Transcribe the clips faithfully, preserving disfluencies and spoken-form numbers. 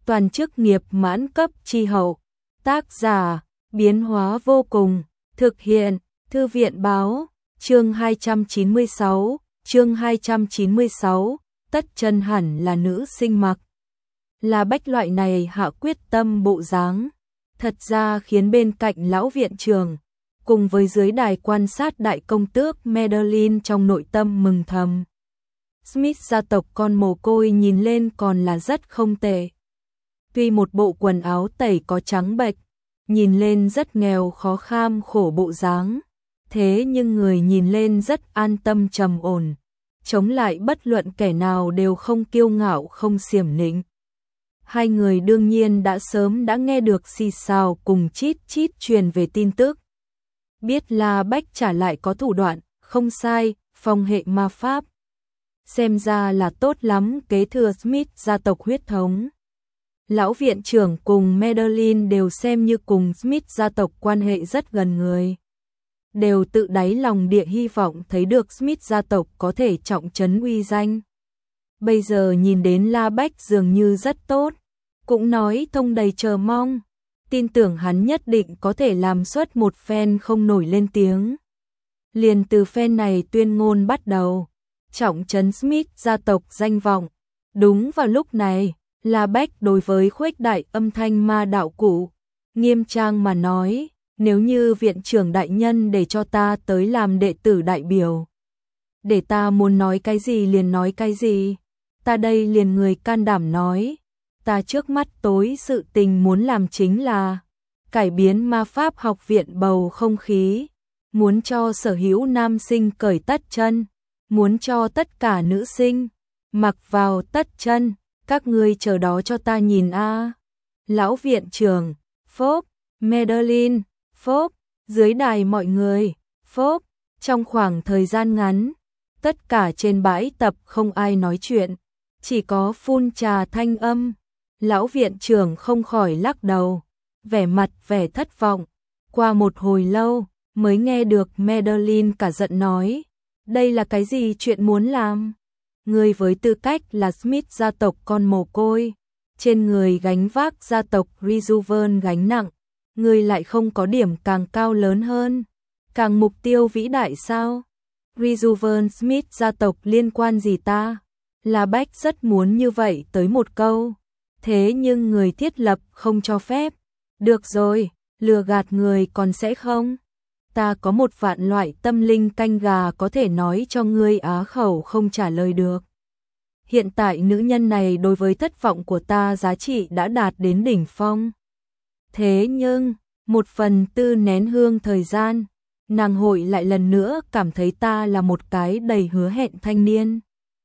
toàn chức nghiệp mãn cấp tri hậu, tác giả, biến hóa vô cùng, thực hiện, Thư viện báo, chương hai trăm chín mươi sáu, chương hai trăm chín mươi sáu, tất chân hẳn là nữ sinh mặc. Là Bách loại này hạ quyết tâm bộ dáng, thật ra khiến bên cạnh lão viện trưởng, cùng với dưới đài quan sát đại công tước Madeline trong nội tâm mừng thầm. Smith gia tộc con mồ côi nhìn lên còn là rất không tệ. Tuy một bộ quần áo tẩy có trắng bệch, nhìn lên rất nghèo khó kham khổ bộ dáng, thế nhưng người nhìn lên rất an tâm trầm ổn, chống lại bất luận kẻ nào đều không kiêu ngạo không xiểm nịnh. Hai người đương nhiên đã sớm đã nghe được xì xào cùng chít chít truyền về tin tức. Biết là Bách trả lại có thủ đoạn, không sai, phong hệ ma pháp. Xem ra là tốt lắm, kế thừa Smith gia tộc huyết thống. Lão viện trưởng cùng Madeline đều xem như cùng Smith gia tộc quan hệ rất gần người. Đều tự đáy lòng địa hy vọng thấy được Smith gia tộc có thể trọng trấn uy danh. Bây giờ nhìn đến La Bách dường như rất tốt, cũng nói thông đầy chờ mong, tin tưởng hắn nhất định có thể làm xuất một phen không nổi lên tiếng. Liền từ phen này tuyên ngôn bắt đầu, trọng trấn Smith gia tộc danh vọng. Đúng vào lúc này, La Bách đối với khuếch đại âm thanh ma đạo cụ, nghiêm trang mà nói, nếu như viện trưởng đại nhân để cho ta tới làm đệ tử đại biểu, để ta muốn nói cái gì liền nói cái gì, ta đây liền người can đảm nói, ta trước mắt tối sự tình muốn làm chính là cải biến ma pháp học viện bầu không khí, muốn cho sở hữu nam sinh cởi tất chân, muốn cho tất cả nữ sinh mặc vào tất chân, các ngươi chờ đó cho ta nhìn a. Lão viện trưởng, phốp, Madeline, phốp, dưới đài mọi người, phốp, trong khoảng thời gian ngắn, tất cả trên bãi tập không ai nói chuyện, chỉ có phun trà thanh âm. Lão viện trưởng không khỏi lắc đầu, vẻ mặt vẻ thất vọng. Qua một hồi lâu, mới nghe được Madeline cả giận nói, đây là cái gì chuyện muốn làm? Người với tư cách là Smith gia tộc con mồ côi, trên người gánh vác gia tộc Rejuven gánh nặng, người lại không có điểm càng cao lớn hơn, càng mục tiêu vĩ đại sao? Rejuven Smith gia tộc liên quan gì ta? La Bách rất muốn như vậy tới một câu, thế nhưng người thiết lập không cho phép. Được rồi, lừa gạt người còn sẽ không? Ta có một vạn loại tâm linh canh gà có thể nói cho ngươi á khẩu không trả lời được. Hiện tại nữ nhân này đối với thất vọng của ta giá trị đã đạt đến đỉnh phong. Thế nhưng, một phần tư nén hương thời gian, nàng hội lại lần nữa cảm thấy ta là một cái đầy hứa hẹn thanh niên.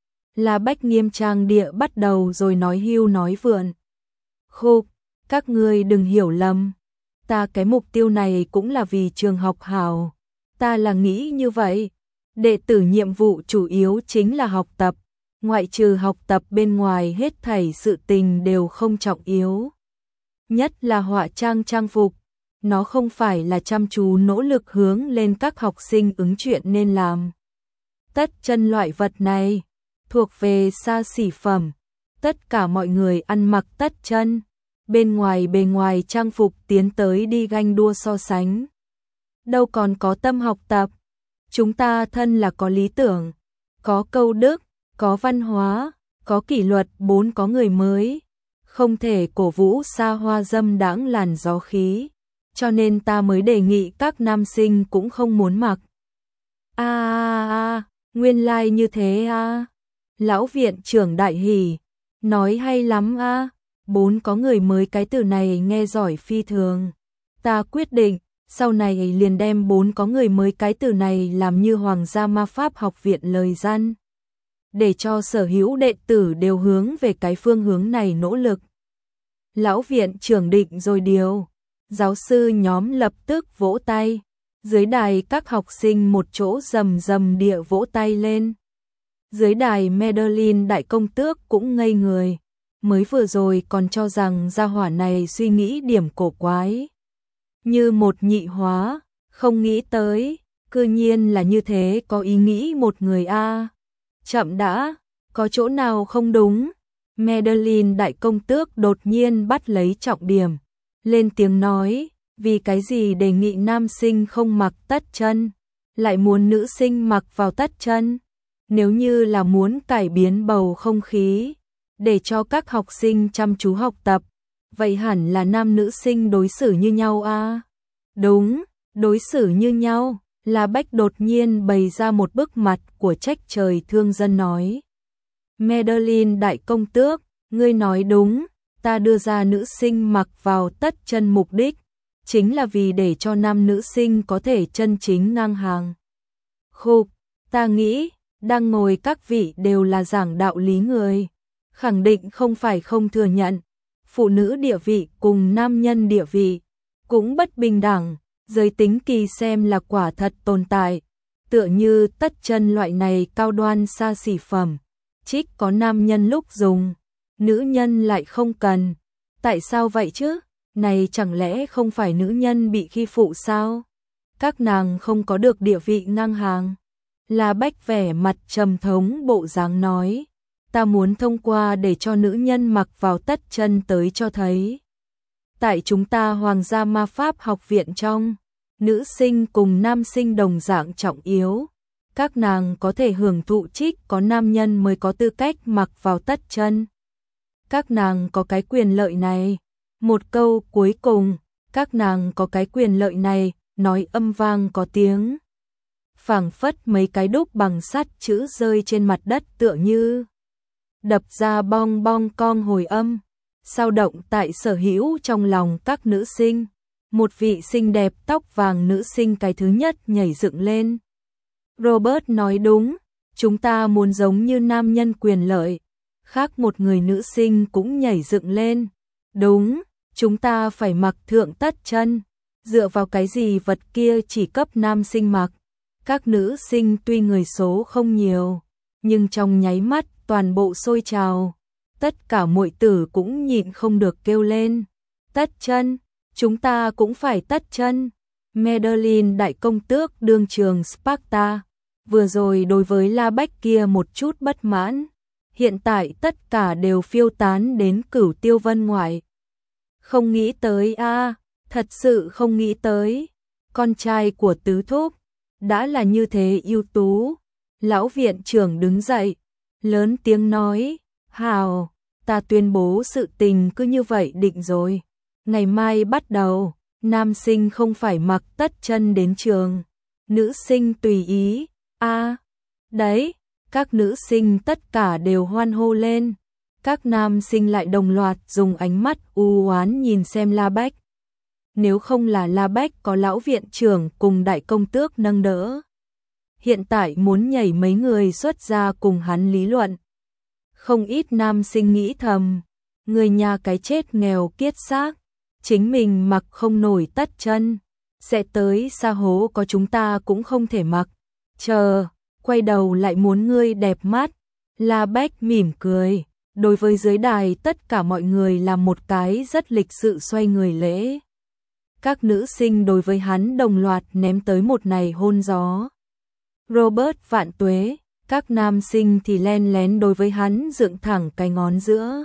La Bách nghiêm trang địa bắt đầu rồi nói hưu nói vượn. Khục, các ngươi đừng hiểu lầm. Ta cái mục tiêu này cũng là vì trường học hảo. Ta là nghĩ như vậy. Đệ tử nhiệm vụ chủ yếu chính là học tập. Ngoại trừ học tập bên ngoài hết thảy sự tình đều không trọng yếu. Nhất là họa trang trang phục. Nó không phải là chăm chú nỗ lực hướng lên các học sinh ứng chuyện nên làm. Tất chân loại vật này thuộc về xa xỉ phẩm. Tất cả mọi người ăn mặc tất chân. Bên ngoài bề ngoài trang phục tiến tới đi ganh đua so sánh. Đâu còn có tâm học tập. Chúng ta thân là có lý tưởng, có câu đức, có văn hóa, có kỷ luật, bốn có người mới. Không thể cổ vũ xa hoa dâm đãng làn gió khí. Cho nên ta mới đề nghị các nam sinh cũng không muốn mặc. A a a, nguyên lai like như thế a. À. Lão viện trưởng đại hỉ, nói hay lắm a. À. Bốn có người mới cái từ này nghe giỏi phi thường. Ta quyết định, sau này liền đem bốn có người mới cái từ này làm như Hoàng gia ma pháp học viện lời gian. Để cho sở hữu đệ tử đều hướng về cái phương hướng này nỗ lực. Lão viện trưởng định rồi điều. Giáo sư nhóm lập tức vỗ tay. Dưới đài các học sinh một chỗ rầm rầm địa vỗ tay lên. Dưới đài Madeline đại công tước cũng ngây người. Mới vừa rồi còn cho rằng gia hỏa này suy nghĩ điểm cổ quái. Như một nhị hóa, không nghĩ tới, cư nhiên là như thế có ý nghĩ một người a. Chậm đã, có chỗ nào không đúng? Madeline đại công tước đột nhiên bắt lấy trọng điểm, lên tiếng nói, vì cái gì đề nghị nam sinh không mặc tất chân, lại muốn nữ sinh mặc vào tất chân? Nếu như là muốn cải biến bầu không khí, để cho các học sinh chăm chú học tập, vậy hẳn là nam nữ sinh đối xử như nhau à? Đúng, đối xử như nhau. La Bách đột nhiên bày ra một bức mặt của trách trời thương dân nói. Madeline đại công tước, ngươi nói đúng, ta đưa ra nữ sinh mặc vào tất chân mục đích, chính là vì để cho nam nữ sinh có thể chân chính ngang hàng. Khục, ta nghĩ, đang ngồi các vị đều là giảng đạo lý người, khẳng định không phải không thừa nhận, phụ nữ địa vị cùng nam nhân địa vị, cũng bất bình đẳng. Giới tính kỳ xem là quả thật tồn tại, tựa như tất chân loại này cao đoan xa xỉ phẩm, trích có nam nhân lúc dùng, nữ nhân lại không cần. Tại sao vậy chứ? Này chẳng lẽ không phải nữ nhân bị khi phụ sao? Các nàng không có được địa vị ngang hàng. La Bách vẻ mặt trầm thống bộ dáng nói, ta muốn thông qua để cho nữ nhân mặc vào tất chân tới cho thấy. Tại chúng ta Hoàng gia Ma Pháp học viện trong, nữ sinh cùng nam sinh đồng dạng trọng yếu. Các nàng có thể hưởng thụ trích có nam nhân mới có tư cách mặc vào tất chân. Các nàng có cái quyền lợi này. Một câu cuối cùng, các nàng có cái quyền lợi này, nói âm vang có tiếng. Phảng phất mấy cái đúc bằng sắt chữ rơi trên mặt đất tựa như đập ra bong bong cong hồi âm, sao động tại sở hữu trong lòng các nữ sinh. Một vị xinh đẹp tóc vàng nữ sinh cái thứ nhất nhảy dựng lên. Robert nói đúng, chúng ta muốn giống như nam nhân quyền lợi. Khác một người nữ sinh cũng nhảy dựng lên. Đúng, chúng ta phải mặc thượng tất chân. Dựa vào cái gì vật kia chỉ cấp nam sinh mặc. Các nữ sinh tuy người số không nhiều, nhưng trong nháy mắt toàn bộ sôi trào. Tất cả muội tử cũng nhịn không được kêu lên. Tất chân, chúng ta cũng phải tất chân. Madeline đại công tước đương trường Sparta, vừa rồi đối với La Bách kia một chút bất mãn, hiện tại tất cả đều phiêu tán đến Cửu Tiêu Vân ngoại. Không nghĩ tới a, thật sự không nghĩ tới, con trai của tứ thúc đã là như thế ưu tú. Lão viện trưởng đứng dậy, lớn tiếng nói, hào, ta tuyên bố sự tình cứ như vậy định rồi. Ngày mai bắt đầu, nam sinh không phải mặc tất chân đến trường, nữ sinh tùy ý. A, à, đấy, các nữ sinh tất cả đều hoan hô lên. Các nam sinh lại đồng loạt dùng ánh mắt u oán nhìn xem La Bách. Nếu không là La Bách có lão viện trưởng cùng đại công tước nâng đỡ, hiện tại muốn nhảy mấy người xuất ra cùng hắn lý luận. Không ít nam sinh nghĩ thầm, người nhà cái chết nghèo kiết xác, chính mình mặc không nổi tất chân, sẽ tới xa hố có chúng ta cũng không thể mặc. Chờ, quay đầu lại muốn ngươi đẹp mắt. La Bách mỉm cười, đối với dưới đài tất cả mọi người làm một cái rất lịch sự xoay người lễ. Các nữ sinh đối với hắn đồng loạt ném tới một này hôn gió. Robert vạn tuế, các nam sinh thì len lén đối với hắn dựng thẳng cái ngón giữa.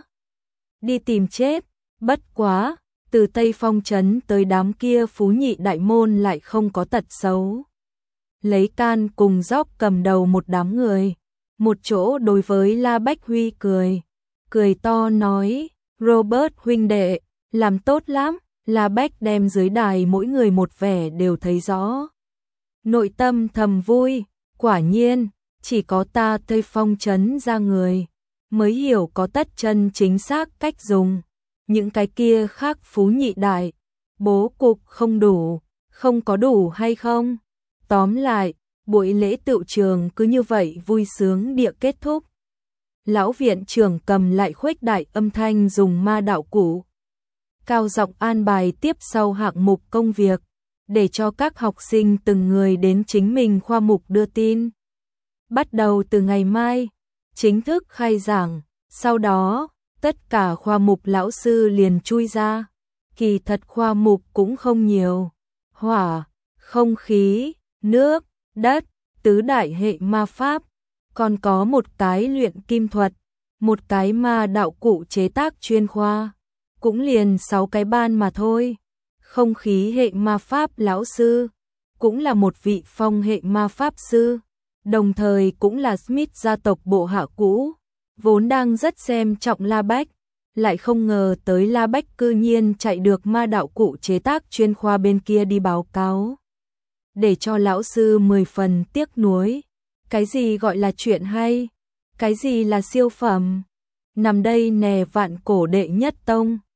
Đi tìm chết, bất quá, từ Tây Phong trấn tới đám kia phú nhị đại môn lại không có tật xấu. Lấy can cùng dóc cầm đầu một đám người, một chỗ đối với La Bách Huy cười, cười to nói, Robert huynh đệ, làm tốt lắm. La Bách đem dưới đài mỗi người một vẻ đều thấy rõ. Nội tâm thầm vui, quả nhiên, chỉ có ta Tây Phong trấn ra người, mới hiểu có tất chân chính xác cách dùng. Những cái kia khác phú nhị đại, bố cục không đủ, không có đủ hay không? Tóm lại, buổi lễ tựu trường cứ như vậy vui sướng địa kết thúc. Lão viện trưởng cầm lại khuếch đại âm thanh dùng ma đạo cụ. Cao giọng an bài tiếp sau hạng mục công việc, để cho các học sinh từng người đến chính mình khoa mục đưa tin. Bắt đầu từ ngày mai, chính thức khai giảng, sau đó, tất cả khoa mục lão sư liền chui ra. Kỳ thật khoa mục cũng không nhiều. Hỏa, không khí, nước, đất, tứ đại hệ ma pháp, còn có một cái luyện kim thuật. một cái ma đạo cụ chế tác chuyên khoa, cũng liền sáu cái ban mà thôi. Không khí hệ ma pháp lão sư, cũng là một vị phong hệ ma pháp sư, đồng thời cũng là Smith gia tộc bộ hạ cũ, vốn đang rất xem trọng La Bách, lại không ngờ tới La Bách cư nhiên chạy được ma đạo cụ chế tác chuyên khoa bên kia đi báo cáo. Để cho lão sư mười phần tiếc nuối. Cái gì gọi là chuyện hay? Cái gì là siêu phẩm? Nằm đây nè vạn cổ đệ nhất tông.